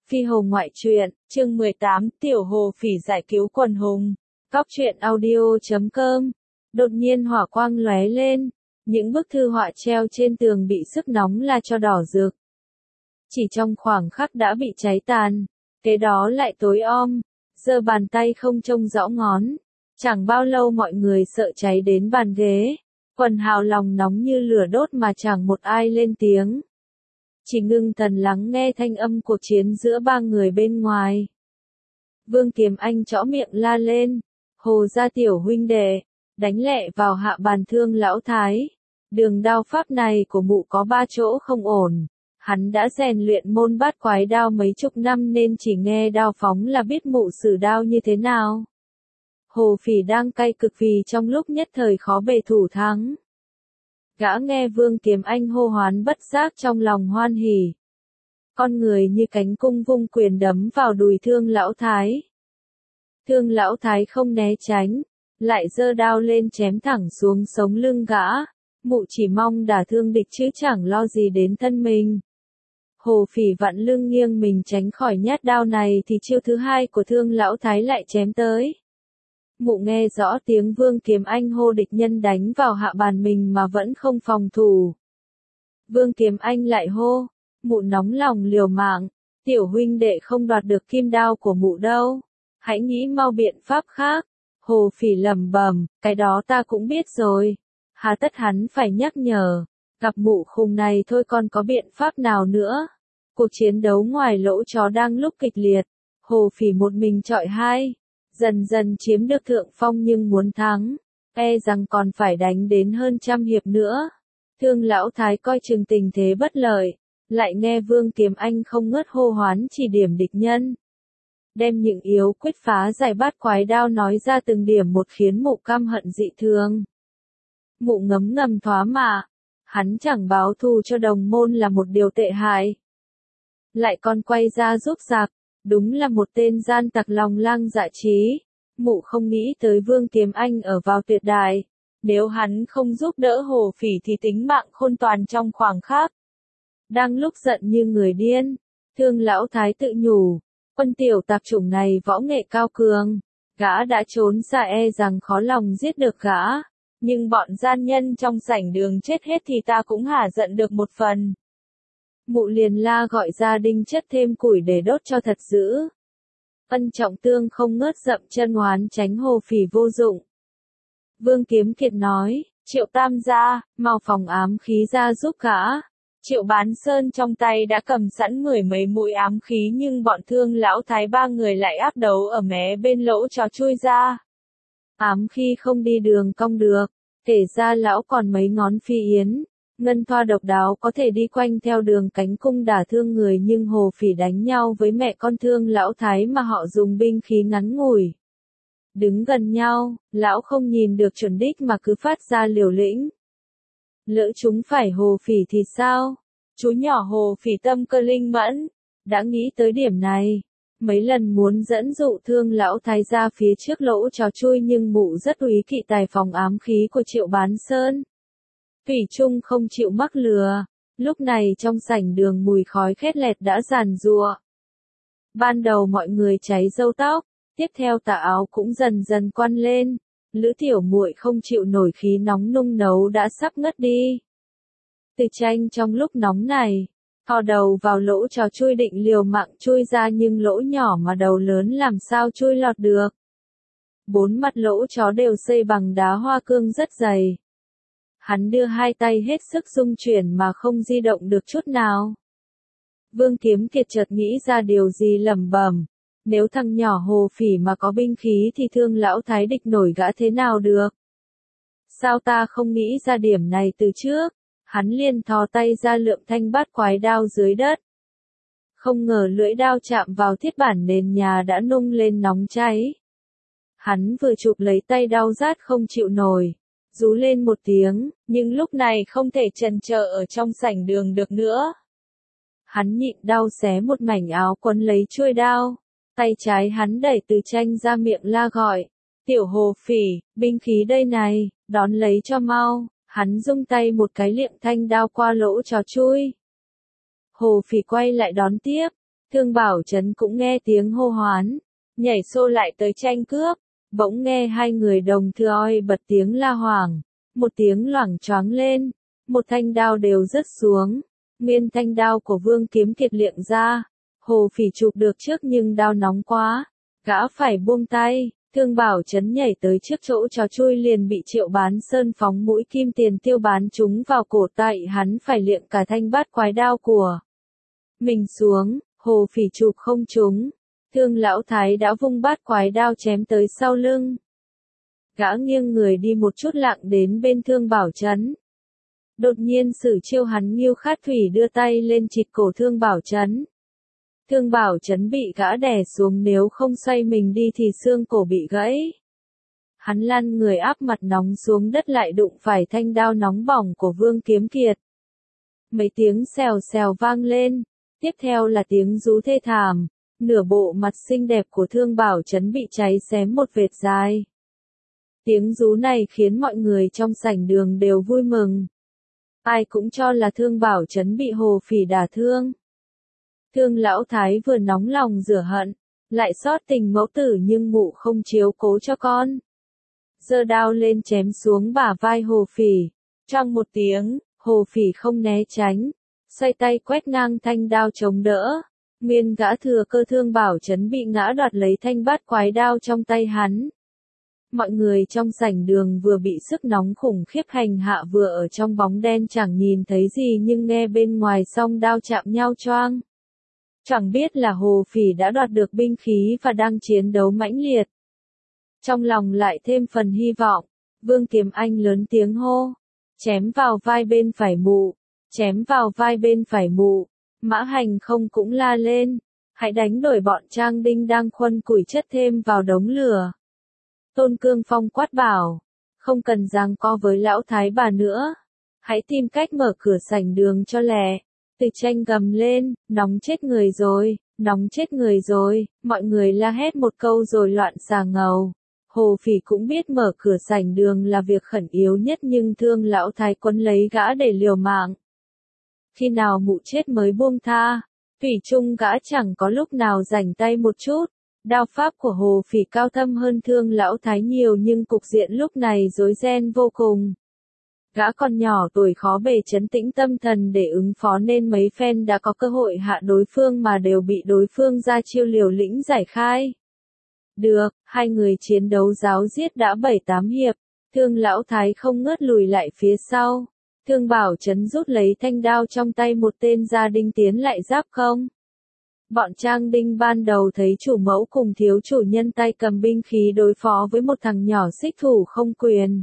Phi Hồ ngoại truyện, chương 18, Tiểu Hồ Phỉ giải cứu quần hùng. Cóc truyện audio.com. Đột nhiên hỏa quang lóe lên, những bức thư họa treo trên tường bị sức nóng la cho đỏ rực. Chỉ trong khoảng khắc đã bị cháy tàn, kế đó lại tối om, giơ bàn tay không trông rõ ngón. Chẳng bao lâu mọi người sợ cháy đến bàn ghế, quần hào lòng nóng như lửa đốt mà chẳng một ai lên tiếng. Chỉ ngưng thần lắng nghe thanh âm cuộc chiến giữa ba người bên ngoài. Vương Kiếm Anh chõ miệng la lên, Hồ gia tiểu huynh đệ, đánh lẹ vào hạ bàn Thương lão thái. Đường đao pháp này của mụ có ba chỗ không ổn. Hắn đã rèn luyện môn bát quái đao mấy chục năm nên chỉ nghe đao phóng là biết mụ sử đao như thế nào. Hồ Phỉ đang cay cực vì trong lúc nhất thời khó bề thủ thắng. Gã nghe Vương Kiếm Anh hô hoán bất giác trong lòng hoan hỉ. Con người như cánh cung vung quyền đấm vào đùi Thương lão thái. Thương lão thái không né tránh, lại giơ đao lên chém thẳng xuống sống lưng gã. Mụ chỉ mong đả thương địch chứ chẳng lo gì đến thân mình. Hồ Phỉ vặn lưng nghiêng mình tránh khỏi nhát đao này thì chiêu thứ hai của Thương lão thái lại chém tới. Mụ nghe rõ tiếng Vương Kiếm Anh hô địch nhân đánh vào hạ bàn mình mà vẫn không phòng thủ. Vương Kiếm Anh lại hô, mụ nóng lòng liều mạng, tiểu huynh đệ không đoạt được kim đao của mụ đâu, hãy nghĩ mau biện pháp khác. Hồ Phỉ lẩm bẩm, cái đó ta cũng biết rồi, hà tất hắn phải nhắc nhở, gặp mụ khùng này thôi còn có biện pháp nào nữa. Cuộc chiến đấu ngoài lỗ chó đang lúc kịch liệt, Hồ Phỉ một mình chọi hai. Dần dần chiếm được thượng phong nhưng muốn thắng, e rằng còn phải đánh đến hơn trăm hiệp nữa. Thương lão thái coi chừng tình thế bất lợi, lại nghe Vương Kiếm Anh không ngớt hô hoán chỉ điểm địch nhân. Đem những yếu quyết phá giải bát quái đao nói ra từng điểm một khiến mụ căm hận dị thường. Mụ ngấm ngầm thoá mạ, hắn chẳng báo thù cho đồng môn là một điều tệ hại. Lại còn quay ra giúp giặc. Đúng là một tên gian tặc lòng lang dạ trí. Mụ không nghĩ tới Vương Kiếm Anh ở vào tuyệt đại. Nếu hắn không giúp đỡ Hồ Phỉ thì tính mạng khôn toàn trong khoảng khắc. Đang lúc giận như người điên, Thương lão thái tự nhủ, quân tiểu tạp chủng này võ nghệ cao cường. Gã đã trốn xa e rằng khó lòng giết được gã. Nhưng bọn gian nhân trong sảnh đường chết hết thì ta cũng hả giận được một phần. Mụ liền la gọi gia đinh chất thêm củi để đốt cho thật dữ. Ân Trọng Tương không ngớt dậm chân oán tránh Hồ Phỉ vô dụng. Vương Kiếm Kiệt nói, Triệu Tam gia, mau phòng ám khí ra giúp gã. Triệu Bán Sơn trong tay đã cầm sẵn mười mấy mũi ám khí nhưng bọn Thương lão thái ba người lại áp đấu ở mé bên lỗ chó chui ra. Ám khí không đi đường cong được, kể ra lão còn mấy ngón phi yến. Ngân thoa độc đáo có thể đi quanh theo đường cánh cung đả thương người nhưng Hồ Phỉ đánh nhau với mẹ con Thương lão thái mà họ dùng binh khí ngắn ngủi. Đứng gần nhau, lão không nhìn được chuẩn đích mà cứ phát ra liều lĩnh. Lỡ chúng phải Hồ Phỉ thì sao? Chú nhỏ Hồ Phỉ tâm cơ linh mẫn, đã nghĩ tới điểm này. Mấy lần muốn dẫn dụ Thương lão thái ra phía trước lỗ chó chui nhưng mụ rất úy kỵ tài phòng ám khí của Triệu Bán Sơn. Thủy chung không chịu mắc lừa, lúc này trong sảnh đường mùi khói khét lẹt đã giàn giụa. Ban đầu mọi người cháy râu tóc, tiếp theo tà áo cũng dần dần quăn lên, Lữ tiểu muội không chịu nổi khí nóng nung nấu đã sắp ngất đi. Từ tranh trong lúc nóng này, thò đầu vào lỗ chó chui định liều mạng chui ra nhưng lỗ nhỏ mà đầu lớn làm sao chui lọt được. Bốn mặt lỗ chó đều xây bằng đá hoa cương rất dày. Hắn đưa hai tay hết sức rung chuyển mà không di động được chút nào. Vương Kiếm Kiệt chợt nghĩ ra điều gì lẩm bẩm, nếu thằng nhỏ Hồ Phỉ mà có binh khí thì Thương lão thái địch nổi gã thế nào được? Sao ta không nghĩ ra điểm này từ trước? Hắn liền thò tay ra lượm thanh bát quái đao dưới đất. Không ngờ lưỡi đao chạm vào thiết bản nền nhà đã nung lên nóng cháy. Hắn vừa chụp lấy tay đau rát không chịu nổi. Rú lên một tiếng, nhưng lúc này không thể chần chờ ở trong sảnh đường được nữa. Hắn nhịn đau xé một mảnh áo quấn lấy chuôi đao, tay trái hắn đẩy từ tranh ra miệng la gọi, tiểu Hồ Phỉ, binh khí đây này, đón lấy cho mau. Hắn rung tay một cái liệng thanh đao qua lỗ chó chui. Hồ Phỉ quay lại đón tiếp, Thương Bảo Trấn cũng nghe tiếng hô hoán, nhảy xô lại tới tranh cướp, bỗng nghe hai người đồng thời oi bật tiếng la hoảng, một tiếng loảng choáng lên, một thanh đao đều rớt xuống, nguyên thanh đao của Vương Kiếm Kiệt liệng ra, Hồ Phỉ chụp được trước nhưng đao nóng quá, gã phải buông tay. Thương Bảo Trấn nhảy tới trước chỗ trò chui liền bị Triệu Bán Sơn phóng mũi kim tiền tiêu bắn trúng vào cổ, tại hắn phải liệng cả thanh bát quái đao của mình xuống, Hồ Phỉ chụp không trúng. Thương Lão Thái đã vung bát quái đao chém tới sau lưng. Gã nghiêng người đi một chút lặng đến bên Thương Bảo Trấn. Đột nhiên sử chiêu hắn Nghiêu Khát Thủy đưa tay lên chịt cổ Thương Bảo Trấn. Thương Bảo Trấn bị gã đè xuống, nếu không xoay mình đi thì xương cổ bị gãy. Hắn lăn người áp mặt nóng xuống đất, lại đụng phải thanh đao nóng bỏng của Vương Kiếm Kiệt. Mấy tiếng xèo xèo vang lên, tiếp theo là tiếng rú thê thảm, nửa bộ mặt xinh đẹp của Thương Bảo Trấn bị cháy xém một vệt dài. Tiếng rú này khiến mọi người trong sảnh đường đều vui mừng. Ai cũng cho là Thương Bảo Trấn bị Hồ Phỉ đả thương. Thương Lão Thái vừa nóng lòng rửa hận, lại xót tình mẫu tử nhưng mụ không chiếu cố cho con. Giơ đao lên chém xuống bả vai Hồ Phỉ. Trong một tiếng, Hồ Phỉ không né tránh, xoay tay quét ngang thanh đao chống đỡ. Nguyên gã thừa cơ Thương Bảo Trấn bị ngã đoạt lấy thanh bát quái đao trong tay hắn. Mọi người trong sảnh đường vừa bị sức nóng khủng khiếp hành hạ, vừa ở trong bóng đen chẳng nhìn thấy gì nhưng nghe bên ngoài song đao chạm nhau choang. Chẳng biết là Hồ Phỉ đã đoạt được binh khí và đang chiến đấu mãnh liệt. Trong lòng lại thêm phần hy vọng, Vương Kiếm Anh lớn tiếng hô, chém vào vai bên phải mụ, chém vào vai bên phải mụ. Mã Hành Không cũng la lên, hãy đánh đuổi bọn Trang Đinh đang khuân củi chất thêm vào đống lửa. Tôn Cương Phong quát bảo, không cần giằng co với lão thái bà nữa, hãy tìm cách mở cửa sảnh đường cho lẹ. Từ Tranh gầm lên, nóng chết người rồi, nóng chết người rồi, mọi người la hét một câu rồi loạn xà ngầu. Hồ Phỉ cũng biết mở cửa sảnh đường là việc khẩn yếu nhất nhưng Thương Lão Thái quấn lấy gã để liều mạng. Khi nào mụ chết mới buông tha, thủy chung gã chẳng có lúc nào rảnh tay một chút. Đao pháp của Hồ Phỉ cao thâm hơn Thương Lão Thái nhiều nhưng cục diện lúc này rối ren vô cùng. Gã còn nhỏ tuổi khó bề trấn tĩnh tâm thần để ứng phó nên mấy phen đã có cơ hội hạ đối phương mà đều bị đối phương ra chiêu liều lĩnh giải khai. Được, hai người chiến đấu ráo riết đã 7-8 hiệp, Thương Lão Thái không ngớt lùi lại phía sau. Thương Bảo Trấn rút lấy thanh đao trong tay một tên gia đinh tiến lại giáp không. Bọn Trang Đinh ban đầu thấy chủ mẫu cùng thiếu chủ nhân tay cầm binh khí đối phó với một thằng nhỏ xích thủ không quyền.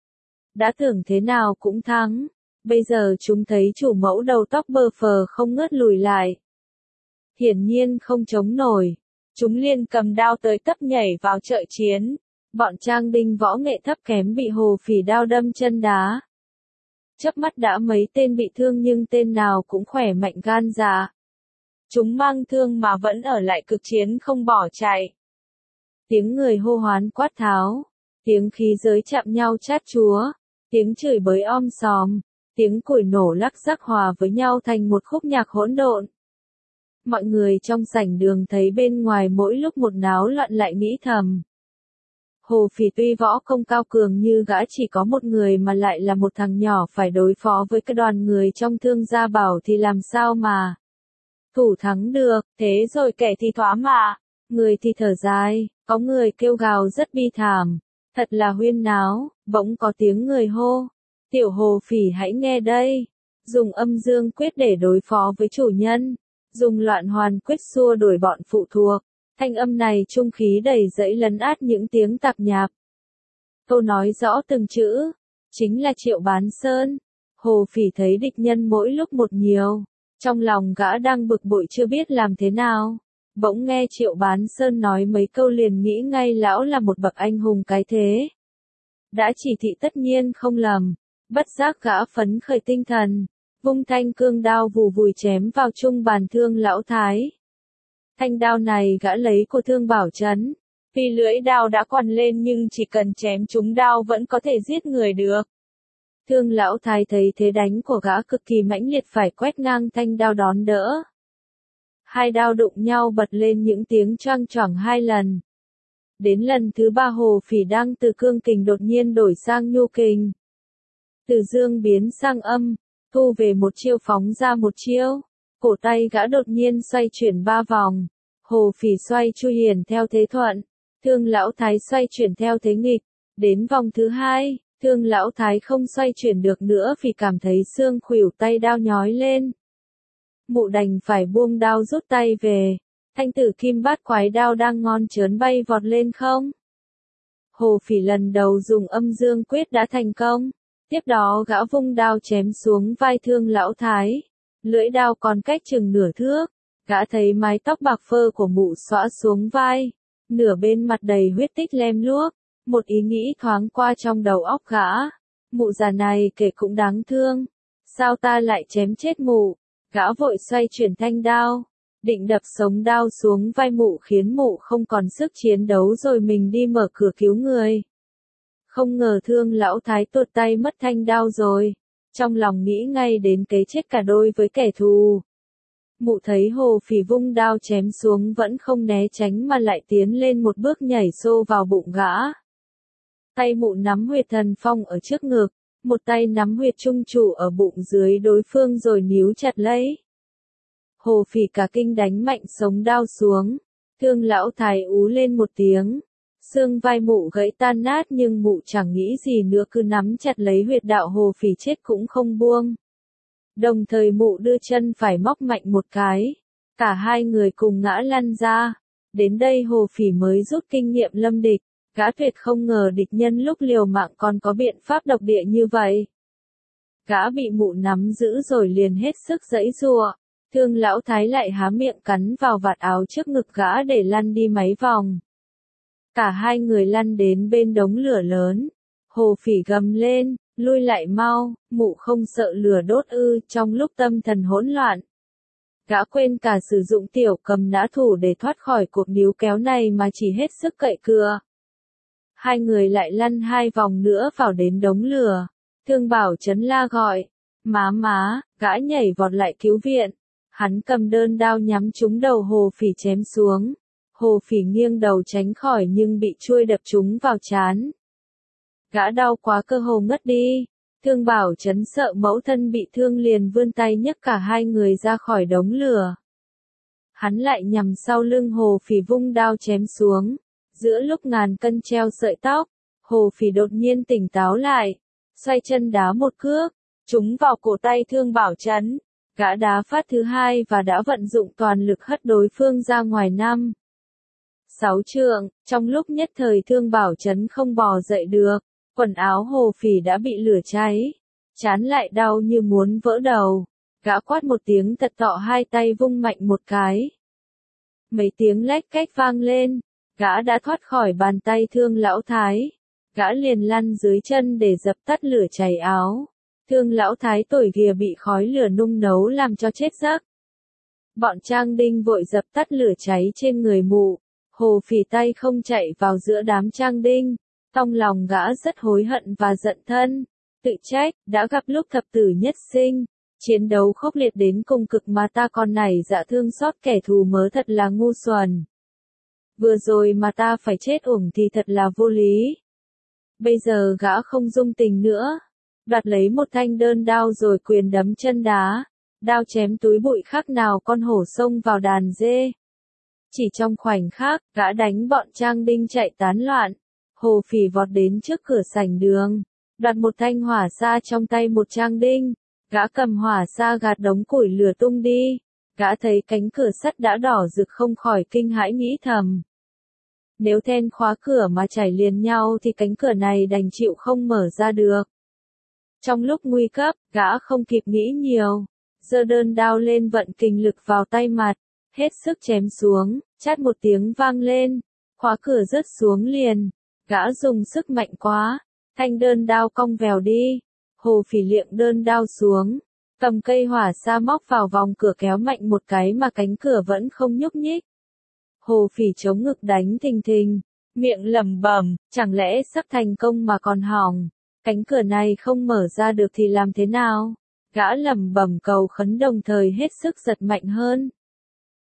Đã tưởng thế nào cũng thắng, bây giờ chúng thấy chủ mẫu đầu tóc bơ phờ không ngớt lùi lại. Hiển nhiên không chống nổi, chúng liền cầm đao tới tấp nhảy vào trợ chiến. Bọn Trang Đinh võ nghệ thấp kém bị Hồ Phỉ đao đâm chân đá. Chớp mắt đã mấy tên bị thương nhưng tên nào cũng khỏe mạnh gan dạ. Chúng mang thương mà vẫn ở lại cực chiến không bỏ chạy. Tiếng người hô hoán quát tháo, tiếng khí giới chạm nhau chát chúa, tiếng chửi bới om sòm, tiếng củi nổ lắc rắc hòa với nhau thành một khúc nhạc hỗn độn. Mọi người trong sảnh đường thấy bên ngoài mỗi lúc một náo loạn lại nghĩ thầm. Hồ Phỉ tuy võ công cao cường như gã chỉ có một người mà lại là một thằng nhỏ phải đối phó với cái đoàn người trong Thương Gia Bảo thì làm sao mà thủ thắng được, thế rồi kẻ thì thoá mạ, người thì thở dài, có người kêu gào rất bi thảm, thật là huyên náo, bỗng có tiếng người hô, tiểu Hồ Phỉ hãy nghe đây, dùng âm dương quyết để đối phó với chủ nhân, dùng loạn hoàn quyết xua đuổi bọn phụ thuộc, thanh âm này trung khí đầy dẫy lấn át những tiếng tạp nhạp. Câu nói rõ từng chữ, chính là Triệu Bán Sơn. Hồ Phỉ thấy địch nhân mỗi lúc một nhiều. Trong lòng gã đang bực bội chưa biết làm thế nào, bỗng nghe Triệu Bán Sơn nói mấy câu liền nghĩ ngay lão là một bậc anh hùng cái thế. Đã chỉ thị tất nhiên không lầm, bất giác gã phấn khởi tinh thần, vung thanh cương đao vù vùi chém vào trung bàn Thương Lão Thái. Thanh đao này gã lấy của Thương Bảo Trấn, vì lưỡi đao đã còn lên nhưng chỉ cần chém trúng đao vẫn có thể giết người được. Thương Lão Thái thấy thế đánh của gã cực kỳ mãnh liệt phải quét ngang thanh đao đón đỡ. Hai đao đụng nhau bật lên những tiếng choang choảng hai lần. Đến lần thứ ba Hồ Phỉ đang từ cương kình đột nhiên đổi sang nhu kình. Từ dương biến sang âm, thu về một chiêu phóng ra một chiêu. Cổ tay gã đột nhiên xoay chuyển 3 vòng. Hồ Phỉ xoay chui hiền theo thế thuận. Thương Lão Thái xoay chuyển theo thế nghịch. Đến vòng thứ hai, Thương Lão Thái không xoay chuyển được nữa vì cảm thấy xương khuỷu tay đao nhói lên. Mụ đành phải buông đao rút tay về. Thanh tử kim bát quái đao đang ngon chớn bay vọt lên không. Hồ Phỉ lần đầu dùng âm dương quyết đã thành công. Tiếp đó gã vung đao chém xuống vai Thương Lão Thái. Lưỡi đao còn cách chừng nửa thước. Gã thấy mái tóc bạc phơ của mụ xõa xuống vai. Nửa bên mặt đầy huyết tích lem luốc. Một ý nghĩ thoáng qua trong đầu óc gã. Mụ già này kể cũng đáng thương. Sao ta lại chém chết mụ? Gã vội xoay chuyển thanh đao. Định đập sống đao xuống vai mụ khiến mụ không còn sức chiến đấu rồi mình đi mở cửa cứu người. Không ngờ Thương Lão Thái tuột tay mất thanh đao rồi. Trong lòng nghĩ ngay đến cái chết cả đôi với kẻ thù. Mụ thấy Hồ Phỉ vung đao chém xuống vẫn không né tránh mà lại tiến lên một bước nhảy xô vào bụng gã. Tay mụ nắm huyệt thần phong ở trước ngực, một tay nắm huyệt trung trụ ở bụng dưới đối phương rồi níu chặt lấy. Hồ Phỉ cả kinh đánh mạnh sống đao xuống. Thương Lão Thái ú lên một tiếng. Xương vai mụ gãy tan nát nhưng mụ chẳng nghĩ gì nữa cứ nắm chặt lấy huyệt đạo Hồ Phỉ chết cũng không buông. Đồng thời mụ đưa chân phải móc mạnh một cái. Cả hai người cùng ngã lăn ra. Đến đây Hồ Phỉ mới rút kinh nghiệm lâm địch. Gã tuyệt không ngờ địch nhân lúc liều mạng còn có biện pháp độc địa như vậy. Gã bị mụ nắm giữ rồi liền hết sức giãy giụa. Thương Lão Thái lại há miệng cắn vào vạt áo trước ngực gã để lăn đi mấy vòng. Cả hai người lăn đến bên đống lửa lớn. Hồ Phỉ gầm lên, lui lại mau, mụ không sợ lửa đốt ư? Trong lúc tâm thần hỗn loạn. Gã quên cả sử dụng tiểu cầm nã thủ để thoát khỏi cuộc níu kéo này mà chỉ hết sức cậy cựa. Hai người lại lăn hai vòng nữa vào đến đống lửa. Thương Bảo Trấn la gọi, má, gã nhảy vọt lại cứu viện. Hắn cầm đơn đao nhắm trúng đầu Hồ Phỉ chém xuống. Hồ Phỉ nghiêng đầu tránh khỏi nhưng bị chuôi đập trúng vào trán. Gã đau quá cơ hồ ngất đi. Thương Bảo Trấn sợ mẫu thân bị thương liền vươn tay nhấc cả hai người ra khỏi đống lửa. Hắn lại nhằm sau lưng Hồ Phỉ vung đao chém xuống. Giữa lúc ngàn cân treo sợi tóc, Hồ Phỉ đột nhiên tỉnh táo lại. Xoay chân đá một cước, trúng vào cổ tay Thương Bảo Trấn. Gã đá phát thứ hai và đã vận dụng toàn lực hất đối phương ra ngoài 5-6 trượng. Trong lúc nhất thời Thương Bảo Trấn không bò dậy được. Quần áo Hồ Phỉ đã bị lửa cháy. Trán lại đau như muốn vỡ đầu. Gã quát một tiếng thật to, hai tay vung mạnh một cái. Mấy tiếng lách cách vang lên. Gã đã thoát khỏi bàn tay Thương Lão Thái. Gã liền lăn dưới chân để dập tắt lửa cháy áo. Thương Lão Thái tủi ghìa bị khói lửa nung nấu làm cho chết giấc. Bọn Trang Đinh vội dập tắt lửa cháy trên người mụ. Hồ Phỉ tay không chạy vào giữa đám Trang Đinh. Trong lòng gã rất hối hận và giận thân. Tự trách, đã gặp lúc thập tử nhất sinh. Chiến đấu khốc liệt đến cùng cực mà ta còn nảy dạ thương xót kẻ thù mớ thật là ngu xuẩn. Vừa rồi mà ta phải chết uổng thì thật là vô lý. Bây giờ gã không dung tình nữa. Đoạt lấy một thanh đơn đao rồi quyền đấm chân đá. Đao chém túi bụi khác nào con hổ xông vào đàn dê. Chỉ trong khoảnh khắc, gã đánh bọn Trang Đinh chạy tán loạn. Hồ Phỉ vọt đến trước cửa sảnh đường. Đoạt một thanh hỏa sa trong tay một Trang Đinh. Gã cầm hỏa sa gạt đống củi lửa tung đi. Gã thấy cánh cửa sắt đã đỏ rực không khỏi kinh hãi nghĩ thầm. Nếu then khóa cửa mà chảy liền nhau thì cánh cửa này đành chịu không mở ra được. Trong lúc nguy cấp, gã không kịp nghĩ nhiều. Giơ đơn đao lên vận kình lực vào tay mặt. Hết sức chém xuống, chát một tiếng vang lên. Khóa cửa rớt xuống liền. Gã dùng sức mạnh quá. Thanh đơn đao cong vèo đi. Hồ Phỉ liệng đơn đao xuống. Cầm cây hỏa sa móc vào vòng cửa kéo mạnh một cái mà cánh cửa vẫn không nhúc nhích. Hồ Phỉ chống ngực đánh thình thình. Miệng lẩm bẩm, chẳng lẽ sắp thành công mà còn hỏng. Cánh cửa này không mở ra được thì làm thế nào? Gã lẩm bẩm cầu khấn đồng thời hết sức giật mạnh hơn.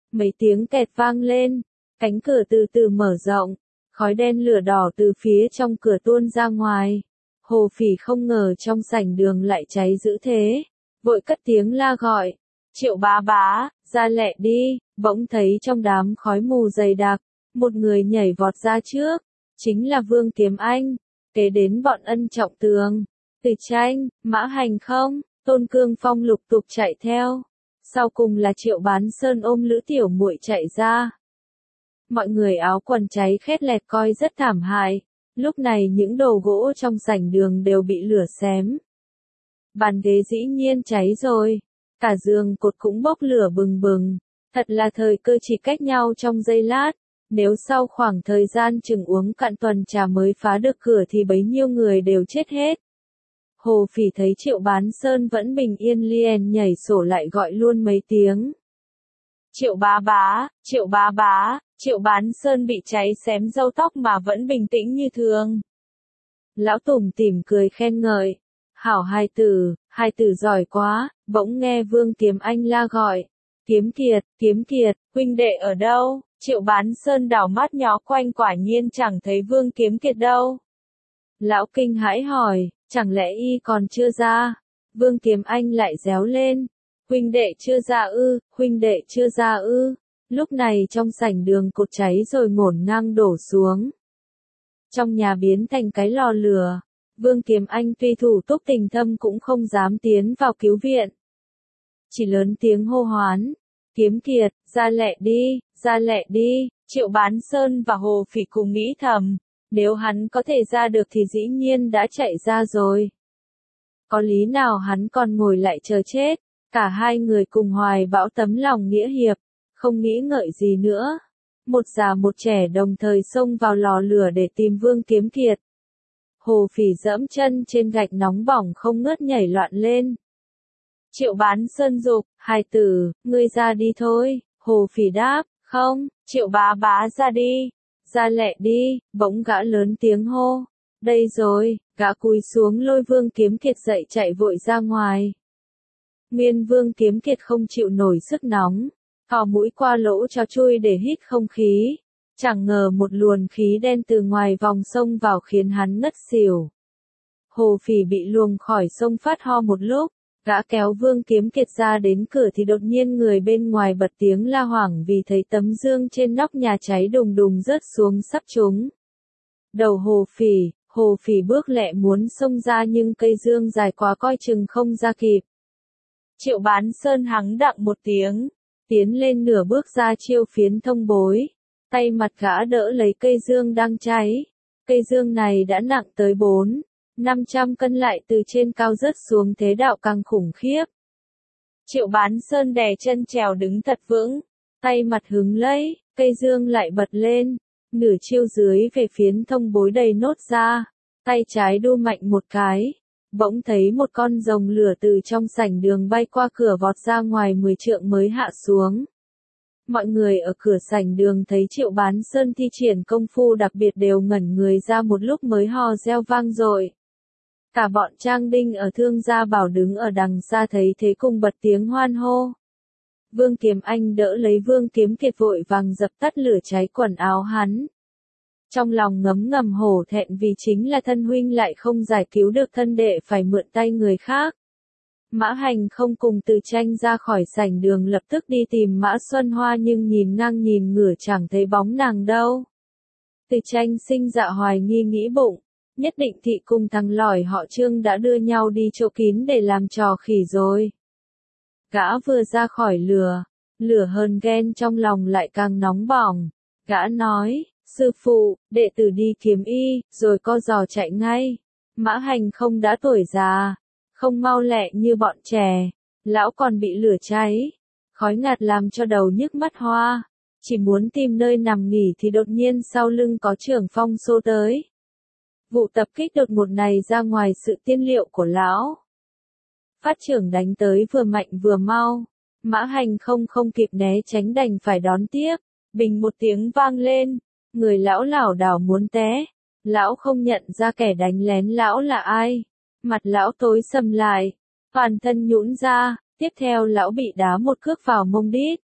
Mấy tiếng kẹt vang lên, cánh cửa từ từ mở rộng, khói đen lửa đỏ từ phía trong cửa tuôn ra ngoài. Hồ Phỉ không ngờ trong sảnh đường lại cháy dữ thế, vội cất tiếng la gọi, Triệu bá bá, ra lẹ đi, bỗng thấy trong đám khói mù dày đặc, một người nhảy vọt ra trước, chính là Vương Kiếm Anh, kế đến bọn Ân Trọng Tường, Từ Tranh, Mã Hành Không, Tôn Cương Phong lục tục chạy theo, sau cùng là Triệu Bán Sơn ôm Lữ Tiểu Muội chạy ra. Mọi người áo quần cháy khét lẹt coi rất thảm hại, lúc này những đồ gỗ trong sảnh đường đều bị lửa xém. Bàn ghế dĩ nhiên cháy rồi, cả giường cột cũng bốc lửa bừng bừng, thật là thời cơ chỉ cách nhau trong giây lát, nếu sau khoảng thời gian chừng uống cạn tuần trà mới phá được cửa thì bấy nhiêu người đều chết hết. Hồ Phỉ thấy Triệu Bán Sơn vẫn bình yên liền nhảy sổ lại gọi luôn mấy tiếng. Triệu bá bá, Triệu bá bá, Triệu Bán Sơn bị cháy xém râu tóc mà vẫn bình tĩnh như thường. Lão Tùng tỉm cười khen ngợi. Hảo hai tử giỏi quá, bỗng nghe Vương Kiếm Anh la gọi. Kiếm Kiệt, huynh đệ ở đâu? Triệu Bán Sơn đảo mắt nhó quanh quả nhiên chẳng thấy Vương Kiếm Kiệt đâu. Lão kinh hãi hỏi, chẳng lẽ y còn chưa ra? Vương Kiếm Anh lại réo lên. Huynh đệ chưa ra ư, huynh đệ chưa ra ư. Lúc này trong sảnh đường cột cháy rồi ngổn ngang đổ xuống. Trong nhà biến thành cái lò lửa. Vương Kiếm Anh tuy thủ túc tình thâm cũng không dám tiến vào cứu viện. Chỉ lớn tiếng hô hoán. Kiếm Kiệt, ra lẹ đi, Triệu Bán Sơn và Hồ Phỉ cùng nghĩ thầm. Nếu hắn có thể ra được thì dĩ nhiên đã chạy ra rồi. Có lý nào hắn còn ngồi lại chờ chết. Cả hai người cùng hoài bão tấm lòng nghĩa hiệp, không nghĩ ngợi gì nữa. Một già một trẻ đồng thời xông vào lò lửa để tìm Vương Kiếm Kiệt. Hồ Phỉ giẫm chân trên gạch nóng bỏng không ngớt nhảy loạn lên. Triệu Bán Sơn dục, hai tử, ngươi ra đi thôi. Hồ Phỉ đáp, không, Triệu bá bá ra đi, ra lẹ đi, bỗng gã lớn tiếng hô. Đây rồi, gã cúi xuống lôi Vương Kiếm Kiệt dậy chạy vội ra ngoài. Nguyên Vương Kiếm Kiệt không chịu nổi sức nóng, thò mũi qua lỗ cho chui để hít không khí. Chẳng ngờ một luồng khí đen từ ngoài vòng sông vào khiến hắn ngất xỉu. Hồ Phỉ bị luồng khỏi sông phát ho một lúc, gã kéo Vương Kiếm Kiệt ra đến cửa thì đột nhiên người bên ngoài bật tiếng la hoảng vì thấy tấm dương trên nóc nhà cháy đùng đùng rớt xuống sắp trúng đầu Hồ Phỉ bước lẹ muốn xông ra nhưng cây dương dài quá coi chừng không ra kịp. Triệu Bán Sơn hắng đặng một tiếng, tiến lên nửa bước ra chiêu phiến thông bối. Tay mặt gã đỡ lấy cây dương đang cháy. Cây dương này đã nặng tới 400-500 cân lại từ trên cao rớt xuống thế đạo càng khủng khiếp. Triệu Bán Sơn đè chân trèo đứng thật vững, tay mặt hứng lấy, cây dương lại bật lên, nửa chiêu dưới về phiến thông bối đầy nốt ra, tay trái đu mạnh một cái, bỗng thấy một con rồng lửa từ trong sảnh đường bay qua cửa vọt ra ngoài 10 trượng mới hạ xuống. Mọi người ở cửa sảnh đường thấy Triệu Bán Sơn thi triển công phu đặc biệt đều ngẩn người ra một lúc mới hò reo vang dội. Cả bọn Trang Đinh ở Thương Gia Bảo đứng ở đằng xa thấy thế cùng bật tiếng hoan hô. Vương Kiếm Anh đỡ lấy Vương Kiếm Kiệt vội vàng dập tắt lửa cháy quần áo hắn. Trong lòng ngấm ngầm hổ thẹn vì chính là thân huynh lại không giải cứu được thân đệ phải mượn tay người khác. Mã Hành Không cùng Từ Tranh ra khỏi sảnh đường lập tức đi tìm Mã Xuân Hoa nhưng nhìn ngang nhìn ngửa chẳng thấy bóng nàng đâu. Từ Tranh sinh dạ hoài nghi nghĩ bụng, nhất định thị cùng thằng lỏi họ Trương đã đưa nhau đi chỗ kín để làm trò khỉ rồi. Gã vừa ra khỏi lửa hờn ghen trong lòng lại càng nóng bỏng. Gã nói, sư phụ, đệ tử đi kiếm y, rồi co giò chạy ngay. Mã Hành Không đã tuổi già, không mau lẹ như bọn trẻ, lão còn bị lửa cháy, khói ngạt làm cho đầu nhức mắt hoa, chỉ muốn tìm nơi nằm nghỉ thì đột nhiên sau lưng có trưởng phong xô tới. Vụ tập kích đột ngột này ra ngoài sự tiên liệu của lão. Phát trưởng đánh tới vừa mạnh vừa mau, Mã Hành không kịp né tránh đành phải đón tiếp, bình một tiếng vang lên, người lão lảo đảo muốn té, lão không nhận ra kẻ đánh lén lão là ai. Mặt lão tối sầm lại, toàn thân nhũn ra, tiếp theo lão bị đá một cước vào mông đít.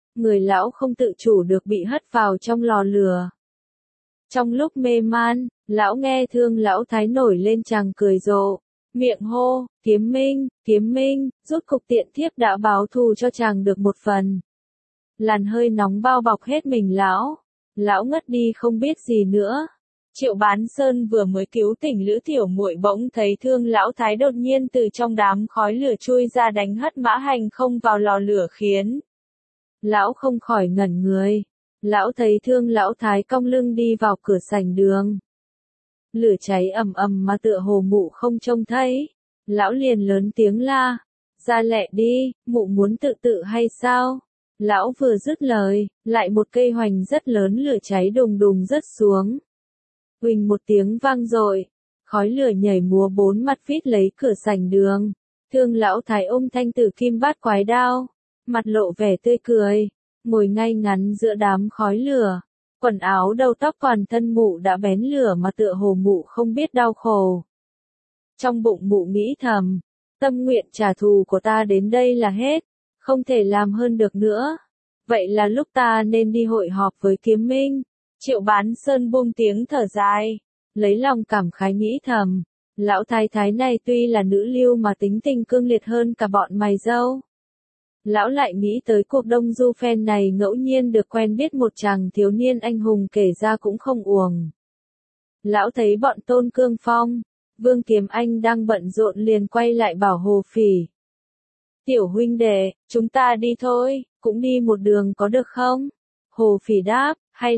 người lão không tự chủ được bị hất vào trong lò lửa. Trong lúc mê man, lão nghe Thương Lão Thái nổi lên chàng cười rộ, miệng hô, kiếm minh, rút cục tiện thiếp đã báo thù cho chàng được một phần. Làn hơi nóng bao bọc hết mình lão ngất đi không biết gì nữa. Triệu Bán Sơn vừa mới cứu tỉnh Lữ Tiểu Muội bỗng thấy Thương Lão Thái đột nhiên từ trong đám khói lửa chui ra đánh hất Mã Hành Không vào lò lửa khiến lão không khỏi ngẩn người. Lão thấy Thương Lão Thái cong lưng đi vào cửa sảnh đường. Lửa cháy ầm ầm mà tựa hồ mụ không trông thấy. Lão liền lớn tiếng la, ra lẹ đi, mụ muốn tự tự hay sao? Lão vừa dứt lời, lại một cây hoành rất lớn lửa cháy đùng đùng rớt xuống. Huỳnh một tiếng vang dội, khói lửa nhảy múa bốn mặt vít lấy cửa sảnh đường. Thương Lão Thái ôm thanh tử kim bát quái đao, mặt lộ vẻ tươi cười, ngồi ngay ngắn giữa đám khói lửa. Quần áo đầu tóc toàn thân mụ đã bén lửa mà tựa hồ mụ không biết đau khổ. Trong bụng mụ nghĩ thầm, tâm nguyện trả thù của ta đến đây là hết, không thể làm hơn được nữa. Vậy là lúc ta nên đi hội họp với Kiếm Minh. Triệu Bán Sơn buông tiếng thở dài, lấy lòng cảm khái nghĩ thầm, lão thái thái này tuy là nữ lưu mà tính tình cương liệt hơn cả bọn mày dâu. Lão lại nghĩ tới cuộc đông du phen này ngẫu nhiên được quen biết một chàng thiếu niên anh hùng kể ra cũng không uổng. Lão thấy bọn Tôn Cương Phong, Vương Kiếm Anh đang bận rộn liền quay lại bảo Hồ Phỉ. Tiểu huynh đệ, chúng ta đi thôi, cũng đi một đường có được không? Hồ Phỉ đáp,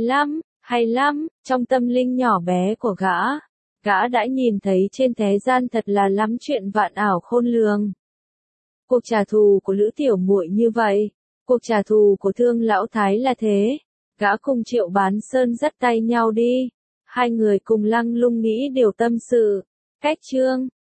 hay lắm, trong tâm linh nhỏ bé của gã đã nhìn thấy trên thế gian thật là lắm chuyện vạn ảo khôn lường. Cuộc trả thù của Lữ Tiểu Muội như vậy, cuộc trả thù của Thương Lão Thái là thế. Gã cùng Triệu Bán Sơn dắt tay nhau đi, hai người cùng lăng lung nghĩ điều tâm sự. Cách chương